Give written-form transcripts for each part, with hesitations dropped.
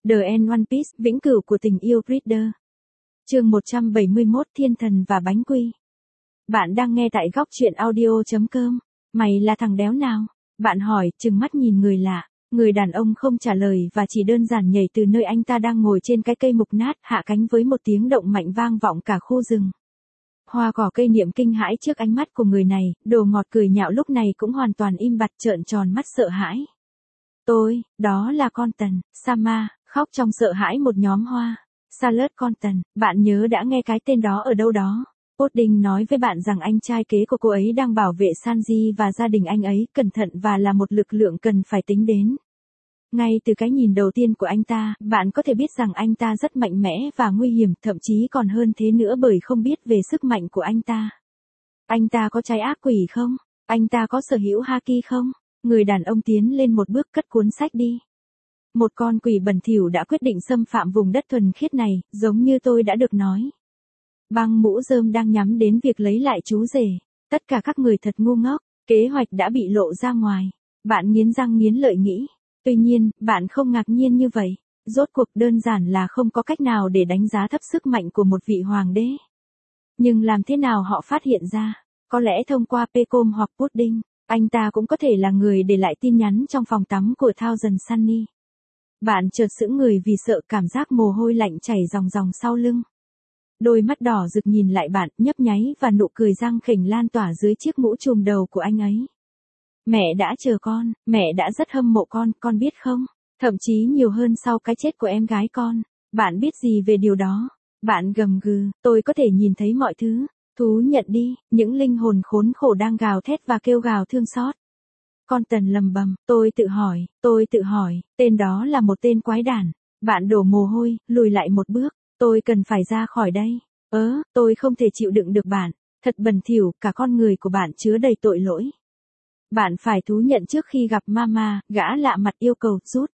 The End One Piece, vĩnh cửu của tình yêu Reader. Chương 171 Thiên thần và bánh quy. Bạn đang nghe tại góc truyện audio.com. Mày là thằng đéo nào? Bạn hỏi, trừng mắt nhìn người lạ. Người đàn ông không trả lời và chỉ đơn giản nhảy từ nơi anh ta đang ngồi trên cái cây mục nát, hạ cánh với một tiếng động mạnh vang vọng cả khu rừng. Hoa cỏ cây niệm kinh hãi trước ánh mắt của người này, đồ ngọt cười nhạo lúc này cũng hoàn toàn im bặt trợn tròn mắt sợ hãi. Đó là con tần, Sama, khóc trong sợ hãi một nhóm hoa. Salad con tần, bạn nhớ đã nghe cái tên đó ở đâu đó. Pudding nói với bạn rằng anh trai kế của cô ấy đang bảo vệ Sanji và gia đình anh ấy, cẩn thận và là một lực lượng cần phải tính đến. Ngay từ cái nhìn đầu tiên của anh ta, bạn có thể biết rằng anh ta rất mạnh mẽ và nguy hiểm, thậm chí còn hơn thế nữa bởi không biết về sức mạnh của anh ta. Anh ta có trái ác quỷ không? Anh ta có sở hữu haki không? Người đàn ông tiến lên một bước cất cuốn sách đi. Một con quỷ bẩn thỉu đã quyết định xâm phạm vùng đất thuần khiết này, giống như tôi đã được nói. Băng mũ rơm đang nhắm đến việc lấy lại chú rể. Tất cả các người thật ngu ngốc, kế hoạch đã bị lộ ra ngoài. Bạn nghiến răng nghiến lợi nghĩ. Tuy nhiên, bạn không ngạc nhiên như vậy. Rốt cuộc đơn giản là không có cách nào để đánh giá thấp sức mạnh của một vị hoàng đế. Nhưng làm thế nào họ phát hiện ra? Có lẽ thông qua Pecom hoặc Pudding. Anh ta cũng có thể là người để lại tin nhắn trong phòng tắm của Thousand Sunny. Bạn chợt sững người vì sợ, cảm giác mồ hôi lạnh chảy ròng ròng sau lưng. Đôi mắt đỏ rực nhìn lại bạn, nhấp nháy và nụ cười răng khểnh lan tỏa dưới chiếc mũ trùm đầu của anh ấy. Mẹ đã chờ con, mẹ đã rất hâm mộ con biết không? Thậm chí nhiều hơn sau cái chết của em gái con. Bạn biết gì về điều đó? Bạn gầm gừ, tôi có thể nhìn thấy mọi thứ. Thú nhận đi, những linh hồn khốn khổ đang gào thét và kêu gào thương xót. Con tần lầm bầm, tôi tự hỏi, tên đó là một tên quái đản. Bạn đổ mồ hôi, lùi lại một bước, tôi cần phải ra khỏi đây. Tôi không thể chịu đựng được bạn, thật bẩn thỉu, cả con người của bạn chứa đầy tội lỗi. Bạn phải thú nhận trước khi gặp Mama, gã lạ mặt yêu cầu rút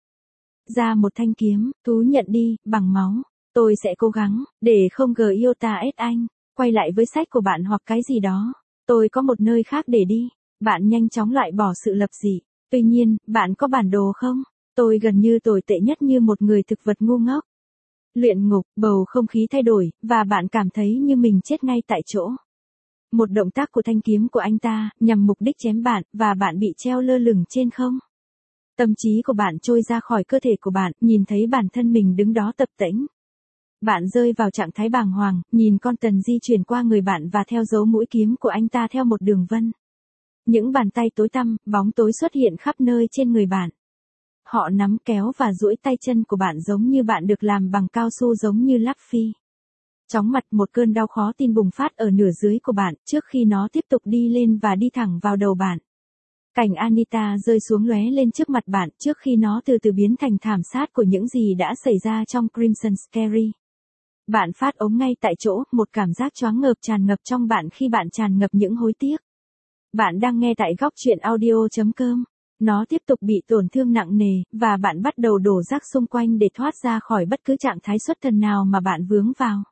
ra một thanh kiếm, thú nhận đi, bằng máu. Tôi sẽ cố gắng, để không Giota ép anh. Quay lại với sách của bạn hoặc cái gì đó. Tôi có một nơi khác để đi. Bạn nhanh chóng loại bỏ sự lập dị. Tuy nhiên, bạn có bản đồ không? Tôi gần như tồi tệ nhất như một người thực vật ngu ngốc. Luyện ngục, bầu không khí thay đổi, và bạn cảm thấy như mình chết ngay tại chỗ. Một động tác của thanh kiếm của anh ta, nhằm mục đích chém bạn, và bạn bị treo lơ lửng trên không. Tâm trí của bạn trôi ra khỏi cơ thể của bạn, nhìn thấy bản thân mình đứng đó tập tễnh. Bạn rơi vào trạng thái bàng hoàng, nhìn con tần di chuyển qua người bạn và theo dấu mũi kiếm của anh ta theo một đường vân. Những bàn tay tối tăm, bóng tối xuất hiện khắp nơi trên người bạn. Họ nắm kéo và duỗi tay chân của bạn giống như bạn được làm bằng cao su, giống như Luffy. Chóng mặt, một cơn đau khó tin bùng phát ở nửa dưới của bạn, trước khi nó tiếp tục đi lên và đi thẳng vào đầu bạn. Cảnh Anita rơi xuống lóe lên trước mặt bạn, trước khi nó từ từ biến thành thảm sát của những gì đã xảy ra trong Crimson Scary. Bạn phát ống ngay tại chỗ, một cảm giác choáng ngợp tràn ngập trong bạn khi bạn tràn ngập những hối tiếc. Bạn đang nghe tại góc truyện audio.com. Nó tiếp tục bị tổn thương nặng nề, và bạn bắt đầu đổ rác xung quanh để thoát ra khỏi bất cứ trạng thái xuất thần nào mà bạn vướng vào.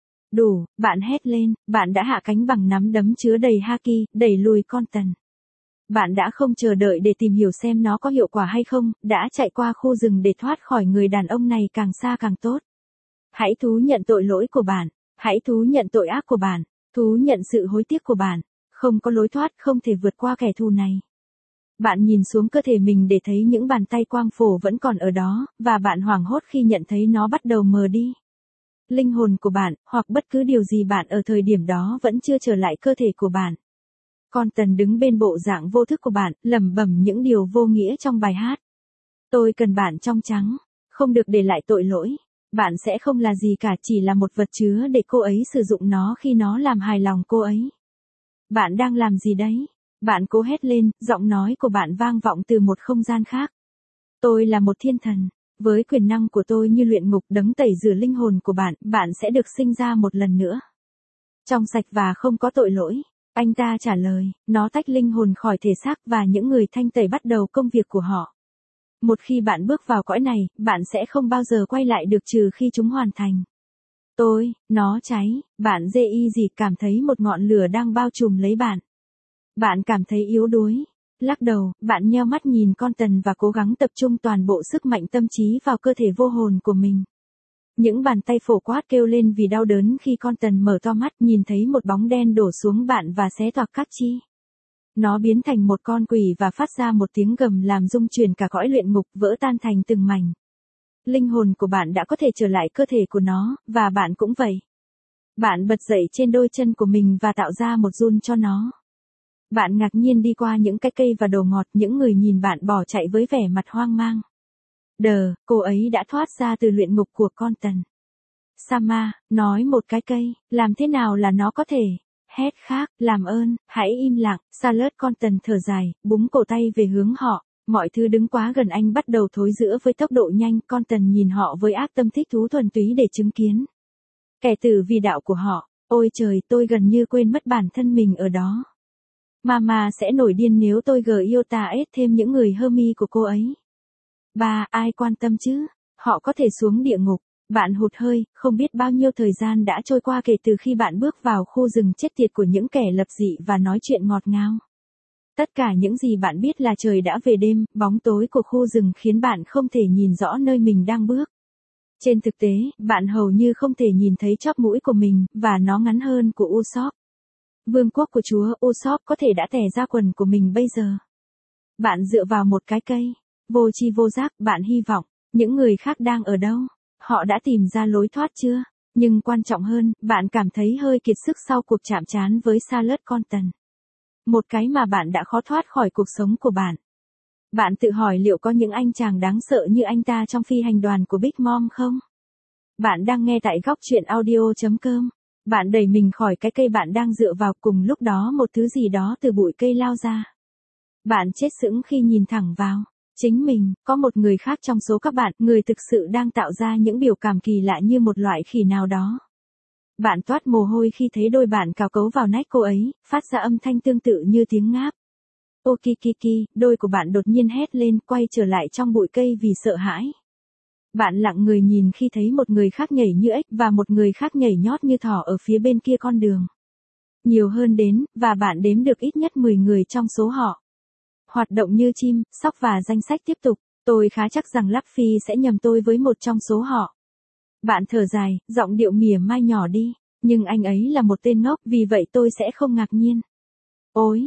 Đủ, bạn hét lên, bạn đã hạ cánh bằng nắm đấm chứa đầy haki, đẩy lùi con tần. Bạn đã không chờ đợi để tìm hiểu xem nó có hiệu quả hay không, đã chạy qua khu rừng để thoát khỏi người đàn ông này càng xa càng tốt. Hãy thú nhận tội lỗi của bạn, hãy thú nhận tội ác của bạn, thú nhận sự hối tiếc của bạn. Không có lối thoát, không thể vượt qua kẻ thù này. Bạn nhìn xuống cơ thể mình để thấy những bàn tay quang phổ vẫn còn ở đó, và bạn hoảng hốt khi nhận thấy nó bắt đầu mờ đi. Linh hồn của bạn, hoặc bất cứ điều gì bạn ở thời điểm đó vẫn chưa trở lại cơ thể của bạn. Con tần đứng bên bộ dạng vô thức của bạn, lẩm bẩm những điều vô nghĩa trong bài hát. Tôi cần bạn trong trắng, không được để lại tội lỗi. Bạn sẽ không là gì cả, chỉ là một vật chứa để cô ấy sử dụng nó khi nó làm hài lòng cô ấy. Bạn đang làm gì đấy? Bạn cố hét lên, giọng nói của bạn vang vọng từ một không gian khác. Tôi là một thiên thần. Với quyền năng của tôi như luyện ngục đấng tẩy rửa linh hồn của bạn, bạn sẽ được sinh ra một lần nữa. Trong sạch và không có tội lỗi. Anh ta trả lời, nó tách linh hồn khỏi thể xác và những người thanh tẩy bắt đầu công việc của họ. Một khi bạn bước vào cõi này, bạn sẽ không bao giờ quay lại được trừ khi chúng hoàn thành. Nó cháy, bạn dễ y gì cảm thấy một ngọn lửa đang bao trùm lấy bạn. Bạn cảm thấy yếu đuối. Lắc đầu, bạn nheo mắt nhìn con tần và cố gắng tập trung toàn bộ sức mạnh tâm trí vào cơ thể vô hồn của mình. Những bàn tay phổ quát kêu lên vì đau đớn khi con tần mở to mắt nhìn thấy một bóng đen đổ xuống bạn và xé toạc các chi. Nó biến thành một con quỷ và phát ra một tiếng gầm làm rung chuyển cả cõi luyện ngục, vỡ tan thành từng mảnh. Linh hồn của bạn đã có thể trở lại cơ thể của nó, và bạn cũng vậy. Bạn bật dậy trên đôi chân của mình và tạo ra một run cho nó. Bạn ngạc nhiên đi qua những cái cây và đồ ngọt, những người nhìn bạn bỏ chạy với vẻ mặt hoang mang. Cô ấy đã thoát ra từ luyện ngục của con tần. Sama, nói một cái cây, làm thế nào là nó có thể? Hét khác, làm ơn, hãy im lặng. Charlotte con tần thở dài, búng cổ tay về hướng họ. Mọi thứ đứng quá gần anh bắt đầu thối rữa với tốc độ nhanh. Con tần nhìn họ với ác tâm thích thú thuần túy để chứng kiến kẻ tử vì đạo của họ. Ôi trời, tôi gần như quên mất bản thân mình ở đó. Mama sẽ nổi điên nếu tôi Giota ết thêm những người Hermi của cô ấy. Ai quan tâm chứ? Họ có thể xuống địa ngục. Bạn hụt hơi, không biết bao nhiêu thời gian đã trôi qua kể từ khi bạn bước vào khu rừng chết tiệt của những kẻ lập dị và nói chuyện ngọt ngào. Tất cả những gì bạn biết là trời đã về đêm, bóng tối của khu rừng khiến bạn không thể nhìn rõ nơi mình đang bước. Trên thực tế, bạn hầu như không thể nhìn thấy chóp mũi của mình, và nó ngắn hơn của Usopp. Vương quốc của chúa Usopp có thể đã tè ra quần của mình bây giờ. Bạn dựa vào một cái cây. Vô tri vô giác, bạn hy vọng. Những người khác đang ở đâu? Họ đã tìm ra lối thoát chưa? Nhưng quan trọng hơn, bạn cảm thấy hơi kiệt sức sau cuộc chạm trán với Charlotte con tần. Một cái mà bạn đã khó thoát khỏi cuộc sống của bạn. Bạn tự hỏi liệu có những anh chàng đáng sợ như anh ta trong phi hành đoàn của Big Mom không? Bạn đang nghe tại góc truyện audio.com. Bạn đẩy mình khỏi cái cây bạn đang dựa vào, cùng lúc đó một thứ gì đó từ bụi cây lao ra. Bạn chết sững khi nhìn thẳng vào chính mình. Có một người khác trong số các bạn, người thực sự đang tạo ra những biểu cảm kỳ lạ như một loại khỉ nào đó. Bạn toát mồ hôi khi thấy đôi bạn cào cấu vào nách cô ấy, phát ra âm thanh tương tự như tiếng ngáp. Okikiki, đôi của bạn đột nhiên hét lên, quay trở lại trong bụi cây vì sợ hãi. Bạn lặng người nhìn khi thấy một người khác nhảy như ếch và một người khác nhảy nhót như thỏ ở phía bên kia con đường. Nhiều hơn đến, và bạn đếm được ít nhất 10 người trong số họ. Hoạt động như chim, sóc và danh sách tiếp tục. Tôi khá chắc rằng Luffy sẽ nhầm tôi với một trong số họ. Bạn thở dài, giọng điệu mỉa mai nhỏ đi. Nhưng anh ấy là một tên ngốc, vì vậy tôi sẽ không ngạc nhiên. Ôi,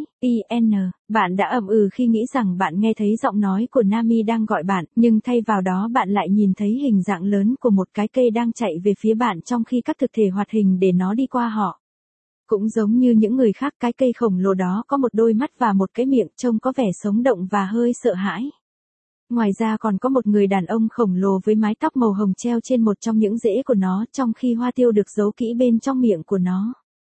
bạn đã ậm ừ khi nghĩ rằng bạn nghe thấy giọng nói của Nami đang gọi bạn, nhưng thay vào đó bạn lại nhìn thấy hình dạng lớn của một cái cây đang chạy về phía bạn trong khi các thực thể hoạt hình để nó đi qua họ. Cũng giống như những người khác, cái cây khổng lồ đó có một đôi mắt và một cái miệng trông có vẻ sống động và hơi sợ hãi. Ngoài ra còn có một người đàn ông khổng lồ với mái tóc màu hồng treo trên một trong những rễ của nó, trong khi hoa tiêu được giấu kỹ bên trong miệng của nó.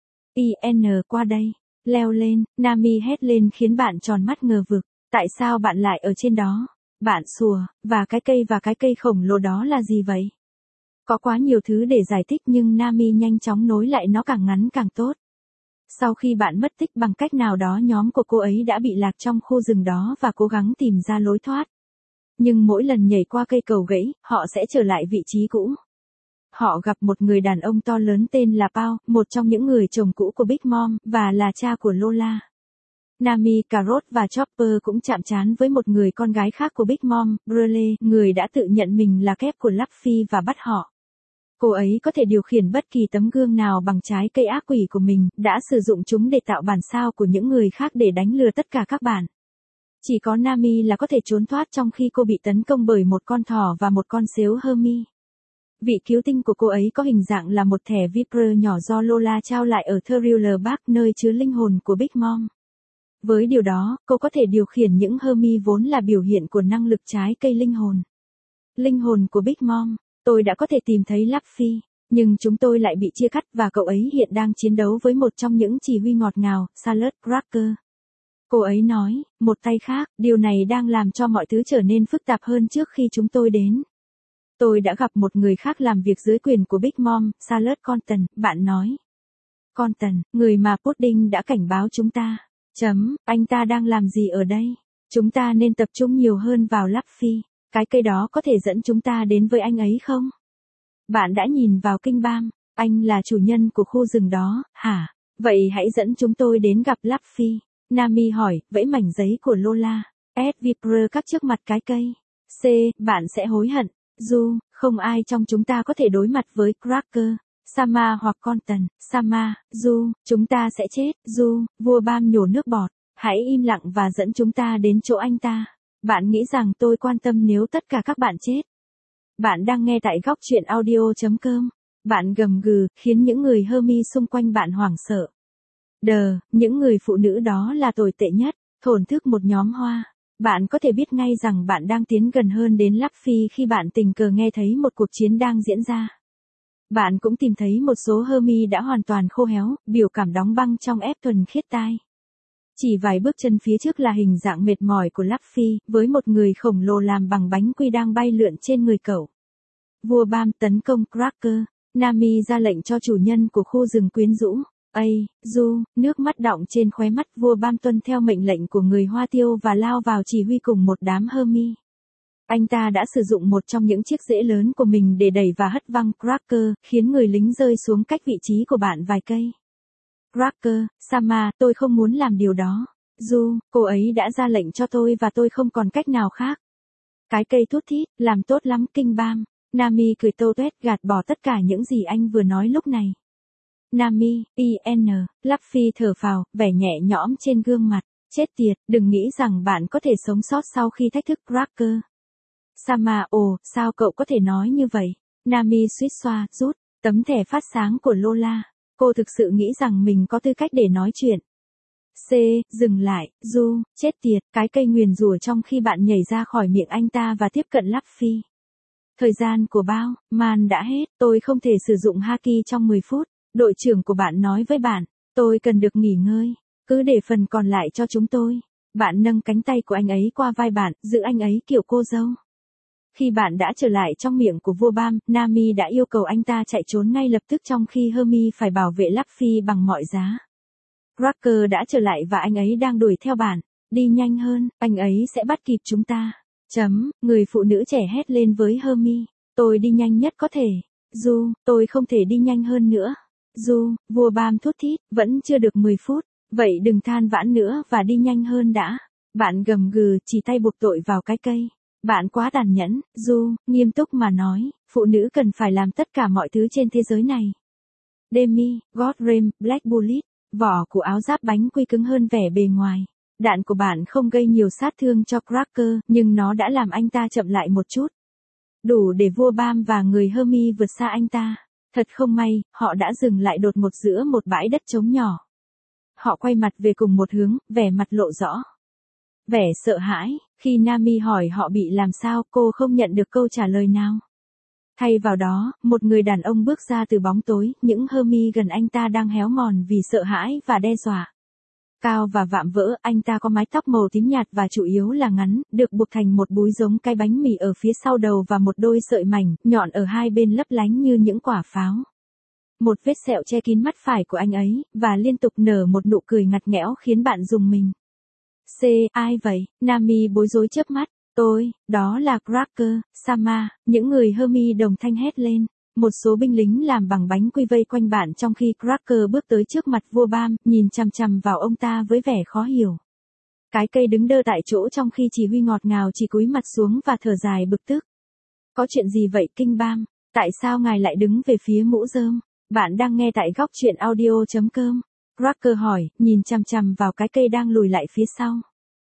Qua đây. Leo lên, Nami hét lên khiến bạn tròn mắt ngờ vực. Tại sao bạn lại ở trên đó? Bạn sủa, và cái cây khổng lồ đó là gì vậy? Có quá nhiều thứ để giải thích nhưng Nami nhanh chóng nối lại nó, càng ngắn càng tốt. Sau khi bạn mất tích bằng cách nào đó, nhóm của cô ấy đã bị lạc trong khu rừng đó và cố gắng tìm ra lối thoát. Nhưng mỗi lần nhảy qua cây cầu gãy, họ sẽ trở lại vị trí cũ. Họ gặp một người đàn ông to lớn tên là Pao, một trong những người chồng cũ của Big Mom, và là cha của Lola. Nami, Carrot và Chopper cũng chạm trán với một người con gái khác của Big Mom, Brule, người đã tự nhận mình là kép của Luffy và bắt họ. Cô ấy có thể điều khiển bất kỳ tấm gương nào bằng trái cây ác quỷ của mình, đã sử dụng chúng để tạo bản sao của những người khác để đánh lừa tất cả các bạn. Chỉ có Nami là có thể trốn thoát trong khi cô bị tấn công bởi một con thỏ và một con sếu Hermi. Vị cứu tinh của cô ấy có hình dạng là một thẻ Viper nhỏ do Lola trao lại ở Thriller Bark, nơi chứa linh hồn của Big Mom. Với điều đó, cô có thể điều khiển những Hermi vốn là biểu hiện của năng lực trái cây linh hồn. Linh hồn của Big Mom. Tôi đã có thể tìm thấy Luffy, nhưng chúng tôi lại bị chia cắt và cậu ấy hiện đang chiến đấu với một trong những chỉ huy ngọt ngào, Salad Cracker. Cô ấy nói, một tay khác, điều này đang làm cho mọi thứ trở nên phức tạp hơn trước khi chúng tôi đến. Tôi đã gặp một người khác làm việc dưới quyền của Big Mom, Salad Conton, bạn nói. Conton, người mà Pudding đã cảnh báo chúng ta. Anh ta đang làm gì ở đây? Chúng ta nên tập trung nhiều hơn vào Luffy. Cái cây đó có thể dẫn chúng ta đến với anh ấy không? Bạn đã nhìn vào kinh bam, anh là chủ nhân của khu rừng đó, hả? Vậy hãy dẫn chúng tôi đến gặp Luffy. Nami hỏi, vẫy mảnh giấy của Lola. S. Viper cắt trước mặt cái cây. C. Bạn sẽ hối hận. Du, không ai trong chúng ta có thể đối mặt với Cracker, Sama hoặc Conton. Sama, Du, chúng ta sẽ chết. Du, vua Bam nhổ nước bọt. Hãy im lặng và dẫn chúng ta đến chỗ anh ta. Bạn nghĩ rằng tôi quan tâm nếu tất cả các bạn chết? Bạn đang nghe tại góc truyện audio.com. Bạn gầm gừ, khiến những người Hermes xung quanh bạn hoảng sợ. Những người phụ nữ đó là tồi tệ nhất, thổn thức một nhóm hoa. Bạn có thể biết ngay rằng bạn đang tiến gần hơn đến Luffy khi bạn tình cờ nghe thấy một cuộc chiến đang diễn ra. Bạn cũng tìm thấy một số Hermes đã hoàn toàn khô héo, biểu cảm đóng băng trong ép thuần khiết tai. Chỉ vài bước chân phía trước là hình dạng mệt mỏi của Luffy, với một người khổng lồ làm bằng bánh quy đang bay lượn trên người cậu. Vua Bam tấn công Cracker. Nami ra lệnh cho chủ nhân của khu rừng quyến rũ. Du, nước mắt đọng trên khóe mắt. Vua Bam tuân theo mệnh lệnh của người Hoa Tiêu và lao vào chỉ huy cùng một đám Hermes. Anh ta đã sử dụng một trong những chiếc rễ lớn của mình để đẩy và hất văng Cracker, khiến người lính rơi xuống cách vị trí của bạn vài cây. Cracker, Sama, tôi không muốn làm điều đó. Du, cô ấy đã ra lệnh cho tôi và tôi không còn cách nào khác. Cái cây thút thít, làm tốt lắm King Bam. Nami cười tô tuét gạt bỏ tất cả những gì anh vừa nói lúc này. Nami, Luffy thở phào, vẻ nhẹ nhõm trên gương mặt. Chết tiệt, đừng nghĩ rằng bạn có thể sống sót sau khi thách thức Cracker. Sama, sao cậu có thể nói như vậy? Nami suýt xoa, rút tấm thẻ phát sáng của Lola. Cô thực sự nghĩ rằng mình có tư cách để nói chuyện. C. Dừng lại, Du, chết tiệt, cái cây nguyền rủa trong khi bạn nhảy ra khỏi miệng anh ta và tiếp cận Luffy. Thời gian của bao, man đã hết, tôi không thể sử dụng Haki trong 10 phút. Đội trưởng của bạn nói với bạn, tôi cần được nghỉ ngơi, cứ để phần còn lại cho chúng tôi. Bạn nâng cánh tay của anh ấy qua vai bạn, giữ anh ấy kiểu cô dâu. Khi bạn đã trở lại trong miệng của vua Bam, Nami đã yêu cầu anh ta chạy trốn ngay lập tức trong khi Hermes phải bảo vệ Luffy bằng mọi giá. Cracker đã trở lại và anh ấy đang đuổi theo bạn. Đi nhanh hơn, anh ấy sẽ bắt kịp chúng ta. Người phụ nữ trẻ hét lên với Hermes. Tôi đi nhanh nhất có thể. Du, tôi không thể đi nhanh hơn nữa. Du, vua Bam thút thít, vẫn chưa được 10 phút. Vậy đừng than vãn nữa và đi nhanh hơn đã. Bạn gầm gừ, chỉ tay buộc tội vào cái cây. Bạn quá tàn nhẫn. Du, nghiêm túc mà nói, phụ nữ cần phải làm tất cả mọi thứ trên thế giới này. Demi, Godrem, Black Bullet, vỏ của áo giáp bánh quy cứng hơn vẻ bề ngoài. Đạn của bạn không gây nhiều sát thương cho Cracker, nhưng nó đã làm anh ta chậm lại một chút. Đủ để vua Bam và người Hermes vượt xa anh ta. Thật không may, họ đã dừng lại đột ngột giữa một bãi đất trống nhỏ. Họ quay mặt về cùng một hướng, vẻ mặt lộ rõ vẻ sợ hãi. Khi Nami hỏi họ bị làm sao, cô không nhận được câu trả lời nào. Thay vào đó, một người đàn ông bước ra từ bóng tối, những Hermes gần anh ta đang héo mòn vì sợ hãi và đe dọa. Cao và vạm vỡ, anh ta có mái tóc màu tím nhạt và chủ yếu là ngắn, được buộc thành một búi giống cái bánh mì ở phía sau đầu và một đôi sợi mảnh, nhọn ở hai bên lấp lánh như những quả pháo. Một vết sẹo che kín mắt phải của anh ấy, và liên tục nở một nụ cười ngặt nghẽo khiến bạn rùng mình. C. Ai vậy? Nami bối rối chớp mắt. Đó là Cracker, Sama, những người Hermes đồng thanh hét lên. Một số binh lính làm bằng bánh quy vây quanh bạn trong khi Cracker bước tới trước mặt vua Bam, nhìn chằm chằm vào ông ta với vẻ khó hiểu. Cái cây đứng đơ tại chỗ trong khi chỉ huy ngọt ngào chỉ cúi mặt xuống và thở dài bực tức. Có chuyện gì vậy King Bam? Tại sao ngài lại đứng về phía mũ rơm? Bạn đang nghe tại góc truyện audio.com. Cracker hỏi, nhìn chằm chằm vào cái cây đang lùi lại phía sau.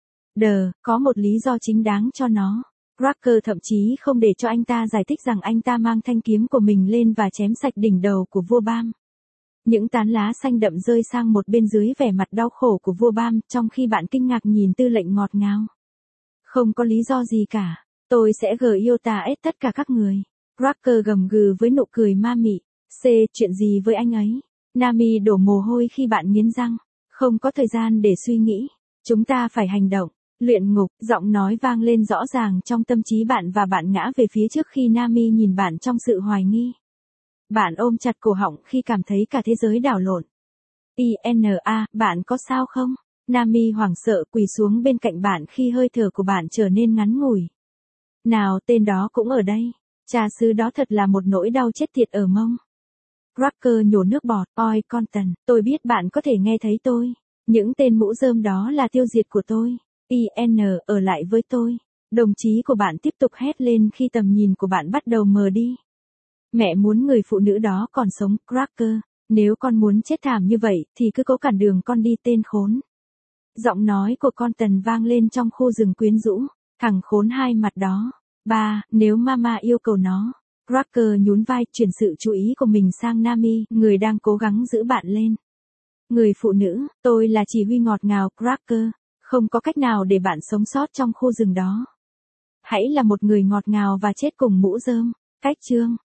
Có một lý do chính đáng cho nó. Cracker thậm chí không để cho anh ta giải thích rằng anh ta mang thanh kiếm của mình lên và chém sạch đỉnh đầu của vua Bam. Những tán lá xanh đậm rơi sang một bên dưới vẻ mặt đau khổ của vua Bam, trong khi bạn kinh ngạc nhìn tư lệnh ngọt ngào. Không có lý do gì cả. Tôi sẽ GIOTA-S tất cả các người. Cracker gầm gừ với nụ cười ma mị. C. Chuyện gì với anh ấy? Nami đổ mồ hôi khi bạn nghiến răng. Không có thời gian để suy nghĩ. Chúng ta phải hành động. Luyện ngục, giọng nói vang lên rõ ràng trong tâm trí bạn và bạn ngã về phía trước khi Nami nhìn bạn trong sự hoài nghi. Bạn ôm chặt cổ họng khi cảm thấy cả thế giới đảo lộn. Bạn có sao không? Nami hoảng sợ quỳ xuống bên cạnh bạn khi hơi thở của bạn trở nên ngắn ngủi. Nào, tên đó cũng ở đây. Cha xứ đó thật là một nỗi đau chết tiệt ở mông. Cracker nhổ nước bọt. Conton, tôi biết bạn có thể nghe thấy tôi. Những tên mũ rơm đó là tiêu diệt của tôi. IN ở lại với tôi. Đồng chí của bạn tiếp tục hét lên khi tầm nhìn của bạn bắt đầu mờ đi. Mẹ muốn người phụ nữ đó còn sống, Cracker. Nếu con muốn chết thảm như vậy thì cứ cố cản đường con đi tên khốn. Giọng nói của con Tần vang lên trong khu rừng quyến rũ. Thằng khốn hai mặt đó. Ba, nếu mama yêu cầu nó. Cracker nhún vai chuyển sự chú ý của mình sang Nami, người đang cố gắng giữ bạn lên. Người phụ nữ, tôi là chỉ huy ngọt ngào Cracker. Không có cách nào để bạn sống sót trong khu rừng đó. Hãy là một người ngọt ngào và chết cùng mũ rơm. Cách chương